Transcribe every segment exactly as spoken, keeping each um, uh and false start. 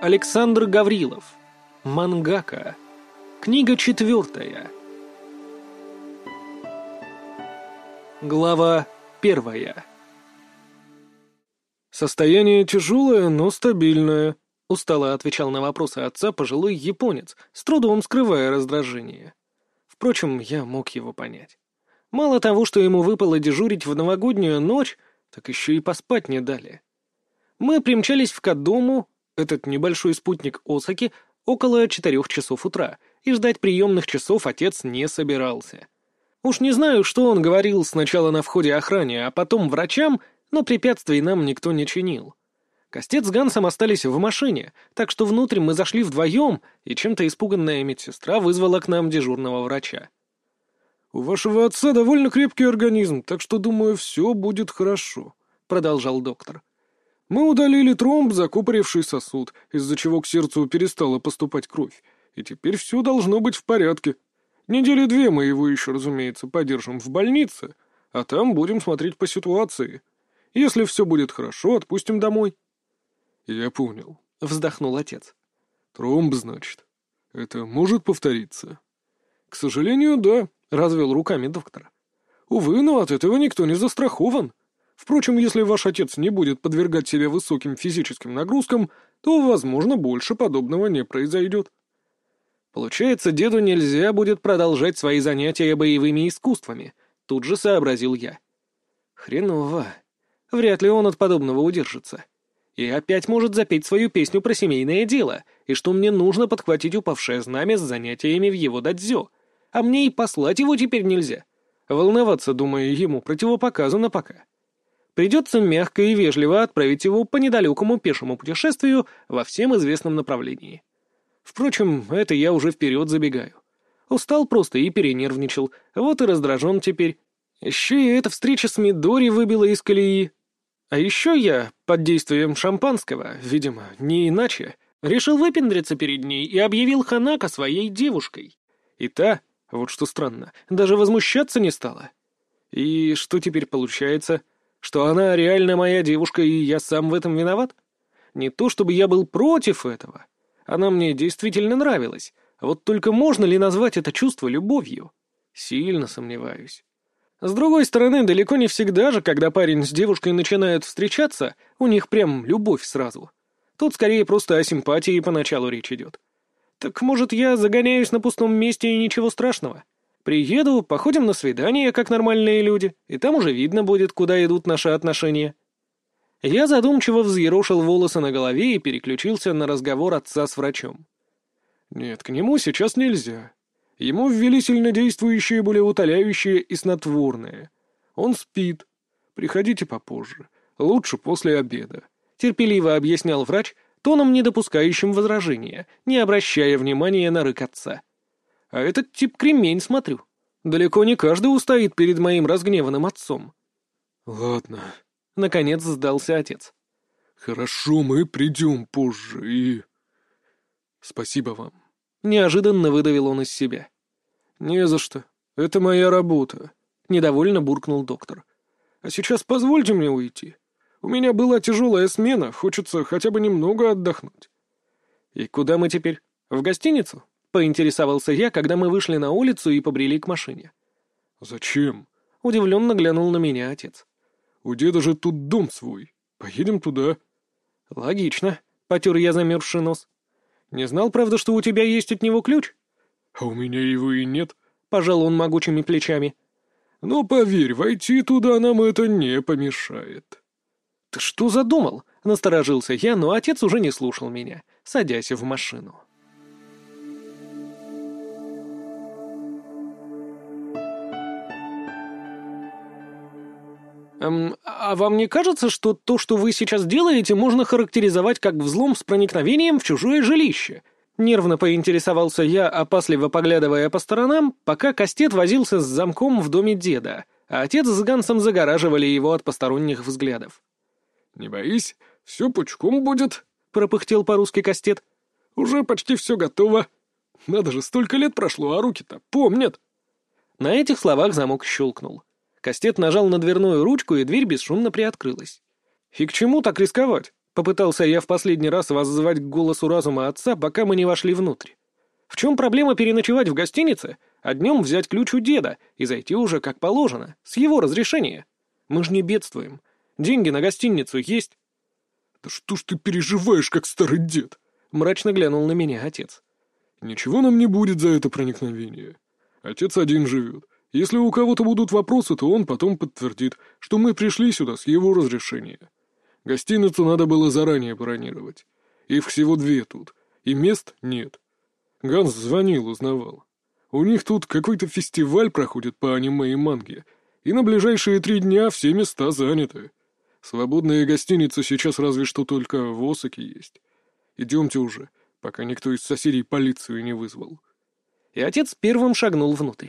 Александр Гаврилов. Мангака. Книга четвертая. Глава первая. «Состояние тяжелое, но стабильное», — устало отвечал на вопросы отца пожилой японец, с трудом скрывая раздражение. Впрочем, я мог его понять. Мало того, что ему выпало дежурить в новогоднюю ночь, так еще и поспать не дали. Мы примчались в Кадому, этот небольшой спутник Осаки, около четырех часов утра, и ждать приемных часов отец не собирался. Уж не знаю, что он говорил сначала на входе охране, а потом врачам, но препятствий нам никто не чинил. Костет с Гансом остались в машине, так что внутрь мы зашли вдвоем, и чем-то испуганная медсестра вызвала к нам дежурного врача. «У вашего отца довольно крепкий организм, так что, думаю, все будет хорошо», — продолжал доктор. «Мы удалили тромб, закупоривший сосуд, из-за чего к сердцу перестала поступать кровь, и теперь все должно быть в порядке. Недели две мы его еще, разумеется, подержим в больнице, а там будем смотреть по ситуации. Если все будет хорошо, отпустим домой». «Я понял», — вздохнул отец. «Тромб, значит. Это может повториться?» «К сожалению, да», — развел руками доктор. «Увы, но от этого никто не застрахован. Впрочем, если ваш отец не будет подвергать себя высоким физическим нагрузкам, то, возможно, больше подобного не произойдет». «Получается, деду нельзя будет продолжать свои занятия боевыми искусствами», — тут же сообразил я. «Хреново. Вряд ли он от подобного удержится. И опять может запеть свою песню про семейное дело, и что мне нужно подхватить упавшее знамя с занятиями в его дадзё, а мне и послать его теперь нельзя. Волноваться, думаю, ему противопоказано пока. Придется мягко и вежливо отправить его по недалекому пешему путешествию во всем известном направлении. Впрочем, это я уже вперед забегаю. Устал просто и перенервничал, вот и раздражен теперь. Еще и эта встреча с Мидори выбила из колеи. А еще я, под действием шампанского, видимо, не иначе, решил выпендриться перед ней и объявил Ханако своей девушкой. И та, вот что странно, даже возмущаться не стала. И что теперь получается? Что она реально моя девушка, и я сам в этом виноват? Не то чтобы я был против этого. Она мне действительно нравилась. Вот только можно ли назвать это чувство любовью? Сильно сомневаюсь. С другой стороны, далеко не всегда же, когда парень с девушкой начинают встречаться, у них прям любовь сразу. Тут скорее просто о симпатии поначалу речь идет. Так может, я загоняюсь на пустом месте и ничего страшного? Приеду, походим на свидание, как нормальные люди, и там уже видно будет, куда идут наши отношения. Я задумчиво взъерошил волосы на голове и переключился на разговор отца с врачом. «Нет, к нему сейчас нельзя. Ему ввели сильнодействующие, болеутоляющие и снотворные. Он спит. Приходите попозже. Лучше после обеда», — терпеливо объяснял врач, тоном, не допускающим возражения, не обращая внимания на рык отца. «А этот тип кремень, смотрю. Далеко не каждый устоит перед моим разгневанным отцом». «Ладно», — наконец сдался отец. «Хорошо, мы придем позже и... Спасибо вам». Неожиданно выдавил он из себя. «Не за что. Это моя работа», — недовольно буркнул доктор. «А сейчас позвольте мне уйти. У меня была тяжелая смена, хочется хотя бы немного отдохнуть». «И куда мы теперь? В гостиницу?» — поинтересовался я, когда мы вышли на улицу и побрели к машине. «Зачем?» — удивленно глянул на меня отец. «У деда же тут дом свой. Поедем туда». «Логично», — потер я замерзший нос. «Не знал, правда, что у тебя есть от него ключ?» «А у меня его и нет», — пожал он могучими плечами. «Но поверь, войти туда нам это не помешает». «Ты что задумал?» — насторожился я, но отец уже не слушал меня, садясь в машину. Эм, «А вам не кажется, что то, что вы сейчас делаете, можно характеризовать как взлом с проникновением в чужое жилище?» Нервно поинтересовался я, опасливо поглядывая по сторонам, пока Костет возился с замком в доме деда, а отец с Гансом загораживали его от посторонних взглядов. «Не боись, все пучком будет», — пропыхтел по-русски Костет. «Уже почти все готово. Надо же, столько лет прошло, а руки-то помнят». На этих словах замок щелкнул. Костет нажал на дверную ручку, и дверь бесшумно приоткрылась. «И к чему так рисковать?» Попытался я в последний раз воззвать к голосу разума отца, пока мы не вошли внутрь. В чем проблема переночевать в гостинице, а днем взять ключ у деда и зайти уже как положено, с его разрешения? Мы же не бедствуем. Деньги на гостиницу есть. «Да что ж ты переживаешь, как старый дед?» — мрачно глянул на меня отец. «Ничего нам не будет за это проникновение. Отец один живет. Если у кого-то будут вопросы, то он потом подтвердит, что мы пришли сюда с его разрешения. Гостиницу надо было заранее бронировать. Их всего две тут, и мест нет. Ганс звонил, узнавал. У них тут какой-то фестиваль проходит по аниме и манге, и на ближайшие три дня все места заняты. Свободные гостиницы сейчас разве что только в Осаке есть. Идемте уже, пока никто из соседей полицию не вызвал». И отец первым шагнул внутрь.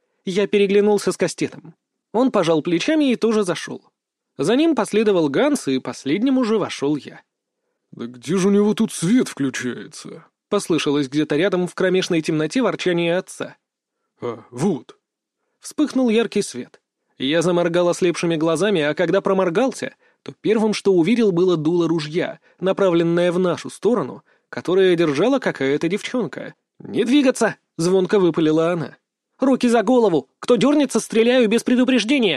Я переглянулся с Кастетом. Он пожал плечами и тоже зашел. За ним последовал Ганс, и последним уже вошел я. «Да где же у него тут свет включается?» — послышалось где-то рядом в кромешной темноте ворчание отца. «А, вот». Вспыхнул яркий свет. Я заморгал ослепшими глазами, а когда проморгался, то первым, что увидел, было дуло ружья, направленное в нашу сторону, которое держала какая-то девчонка. «Не двигаться!» — звонко выпалила она. «Руки за голову! Кто дернется, стреляю без предупреждения!»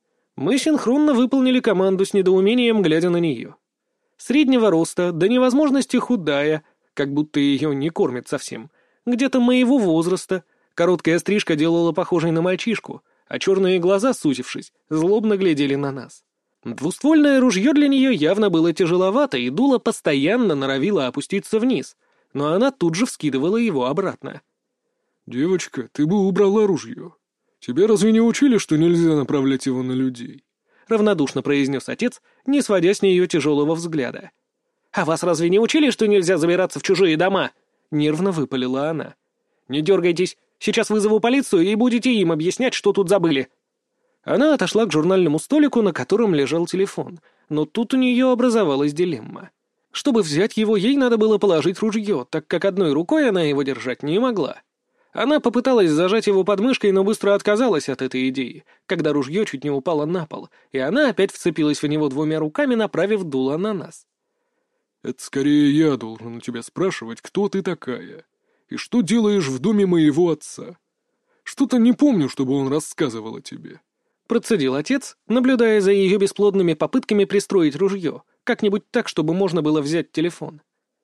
Мы синхронно выполнили команду с недоумением, глядя на нее. Среднего роста, до невозможности худая, как будто ее не кормят совсем, где-то моего возраста, короткая стрижка делала похожей на мальчишку, а черные глаза, сузившись, злобно глядели на нас. Двуствольное ружье для нее явно было тяжеловато, и дуло постоянно норовило опуститься вниз, но она тут же вскидывала его обратно. «Девочка, ты бы убрала ружье. Тебя разве не учили, что нельзя направлять его на людей?» — равнодушно произнес отец, не сводя с нее тяжелого взгляда. «А вас разве не учили, что нельзя забираться в чужие дома?» — нервно выпалила она. «Не дергайтесь, сейчас вызову полицию и будете им объяснять, что тут забыли». Она отошла к журнальному столику, на котором лежал телефон, но тут у нее образовалась дилемма. Чтобы взять его, ей надо было положить ружье, так как одной рукой она его держать не могла. Она попыталась зажать его под мышкой, но быстро отказалась от этой идеи, когда ружье чуть не упало на пол, и она опять вцепилась в него двумя руками, направив дуло на нас. «Это скорее я должен у тебя спрашивать, кто ты такая, и что делаешь в доме моего отца. Что-то не помню, чтобы он рассказывал о тебе». Процедил отец, наблюдая за ее бесплодными попытками пристроить ружье, как-нибудь так, чтобы можно было взять телефон.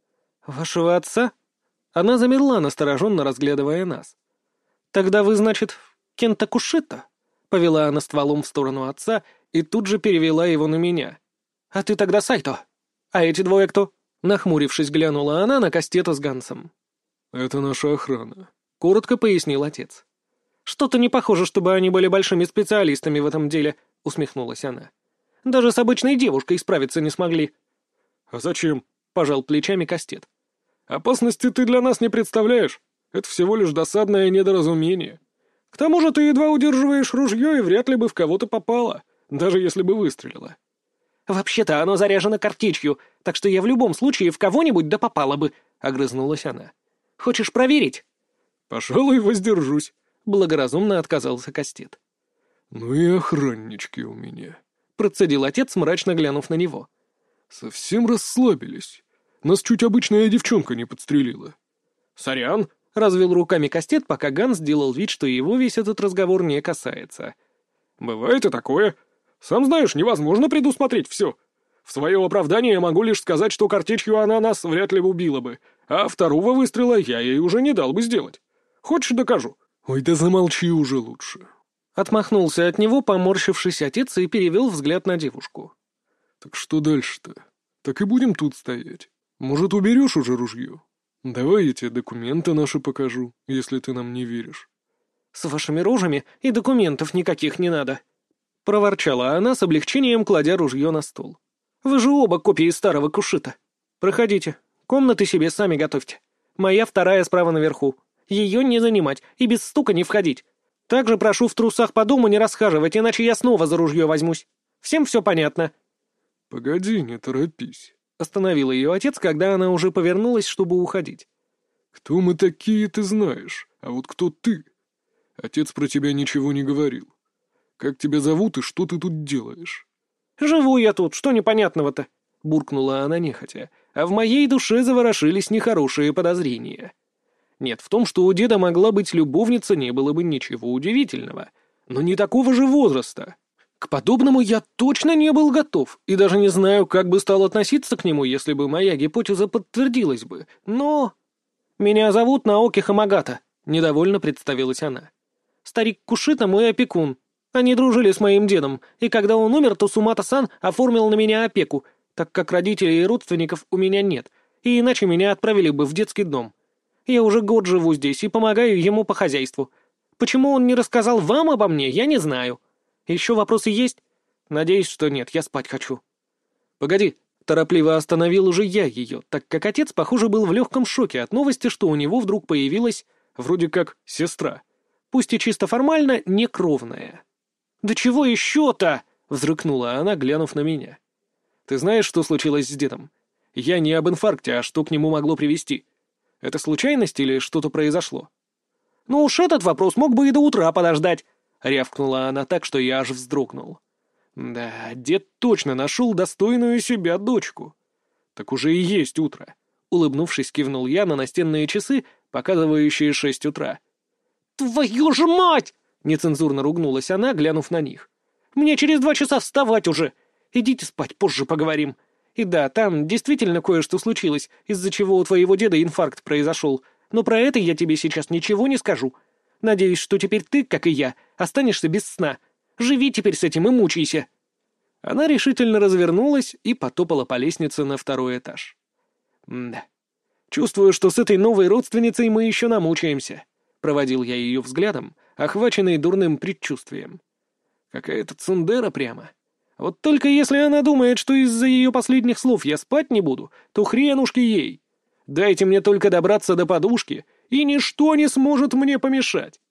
«Вашего отца?» Она замерла, настороженно разглядывая нас. «Тогда вы, значит, Кента Кушита?» Повела она стволом в сторону отца и тут же перевела его на меня. «А ты тогда Сайто? А эти двое кто?» Нахмурившись, глянула она на Кастета с Гансом. «Это наша охрана», — коротко пояснил отец. «Что-то не похоже, чтобы они были большими специалистами в этом деле», — усмехнулась она. «Даже с обычной девушкой справиться не смогли». «А зачем?» — пожал плечами Кастет. «Опасности ты для нас не представляешь. Это всего лишь досадное недоразумение. К тому же ты едва удерживаешь ружье и вряд ли бы в кого-то попало, даже если бы выстрелила». «Вообще-то оно заряжено картечью, так что я в любом случае в кого-нибудь да попала бы», — огрызнулась она. «Хочешь проверить?» «Пожалуй, воздержусь», — благоразумно отказался Кастет. «Ну и охраннички у меня», — процедил отец, мрачно глянув на него. «Совсем расслабились. Нас чуть обычная девчонка не подстрелила». «Сорян», — развел руками Кастет, пока Ганс делал вид, что его весь этот разговор не касается. «Бывает и такое. Сам знаешь, невозможно предусмотреть все. В свое оправдание я могу лишь сказать, что картечью она нас вряд ли убила бы, а второго выстрела я ей уже не дал бы сделать. Хочешь, докажу?» «Ой, да замолчи уже лучше». Отмахнулся от него, поморщившись отец, и перевел взгляд на девушку. «Так что дальше-то? Так и будем тут стоять. Может, уберешь уже ружье? Давай я тебе документы наши покажу, если ты нам не веришь». «С вашими рожами и документов никаких не надо», — проворчала она с облегчением, кладя ружье на стол. «Вы же оба копии старого Кушита. Проходите, комнаты себе сами готовьте. Моя вторая справа наверху. Ее не занимать и без стука не входить. Также прошу в трусах по дому не расхаживать, иначе я снова за ружье возьмусь. Всем все понятно?» «Погоди, не торопись», — остановил ее отец, когда она уже повернулась, чтобы уходить. «Кто мы такие, ты знаешь, а вот кто ты? Отец про тебя ничего не говорил. Как тебя зовут и что ты тут делаешь?» «Живу я тут, что непонятного-то? — буркнула она нехотя, а в моей душе заворошились нехорошие подозрения. Нет, в том, что у деда могла быть любовница, не было бы ничего удивительного. Но не такого же возраста. К подобному я точно не был готов, и даже не знаю, как бы стал относиться к нему, если бы моя гипотеза подтвердилась бы. Но... «Меня зовут Наоки Хамагата», — недовольно представилась она. «Старик Кушита мой опекун. Они дружили с моим дедом, и когда он умер, то Сумата-сан оформил на меня опеку, так как родителей и родственников у меня нет, и иначе меня отправили бы в детский дом. Я уже год живу здесь и помогаю ему по хозяйству. Почему он не рассказал вам обо мне, я не знаю. Еще вопросы есть? Надеюсь, что нет, я спать хочу». «Погоди», — торопливо остановил уже я ее, так как отец, похоже, был в легком шоке от новости, что у него вдруг появилась, вроде как, сестра. Пусть и чисто формально, не кровная. «Да чего еще-то?» — взрыкнула она, глянув на меня. «Ты знаешь, что случилось с дедом? Я не об инфаркте, а что к нему могло привести. Это случайность или что-то произошло?» «Ну уж этот вопрос мог бы и до утра подождать», — рявкнула она так, что я аж вздрогнул. «Да, дед точно нашел достойную себя дочку». «Так уже и есть утро», — улыбнувшись, кивнул я на настенные часы, показывающие шесть утра. «Твою же мать!» — нецензурно ругнулась она, глянув на них. «Мне через два часа вставать уже. Идите спать, позже поговорим. И да, там действительно кое-что случилось, из-за чего у твоего деда инфаркт произошел, но про это я тебе сейчас ничего не скажу. Надеюсь, что теперь ты, как и я, останешься без сна. Живи теперь с этим и мучайся». Она решительно развернулась и потопала по лестнице на второй этаж. «Да. Чувствую, что с этой новой родственницей мы еще намучаемся», — проводил я ее взглядом, охваченный дурным предчувствием. «Какая-то цундера прямо. Вот только если она думает, что из-за ее последних слов я спать не буду, то хренушки ей. Дайте мне только добраться до подушки, и ничто не сможет мне помешать».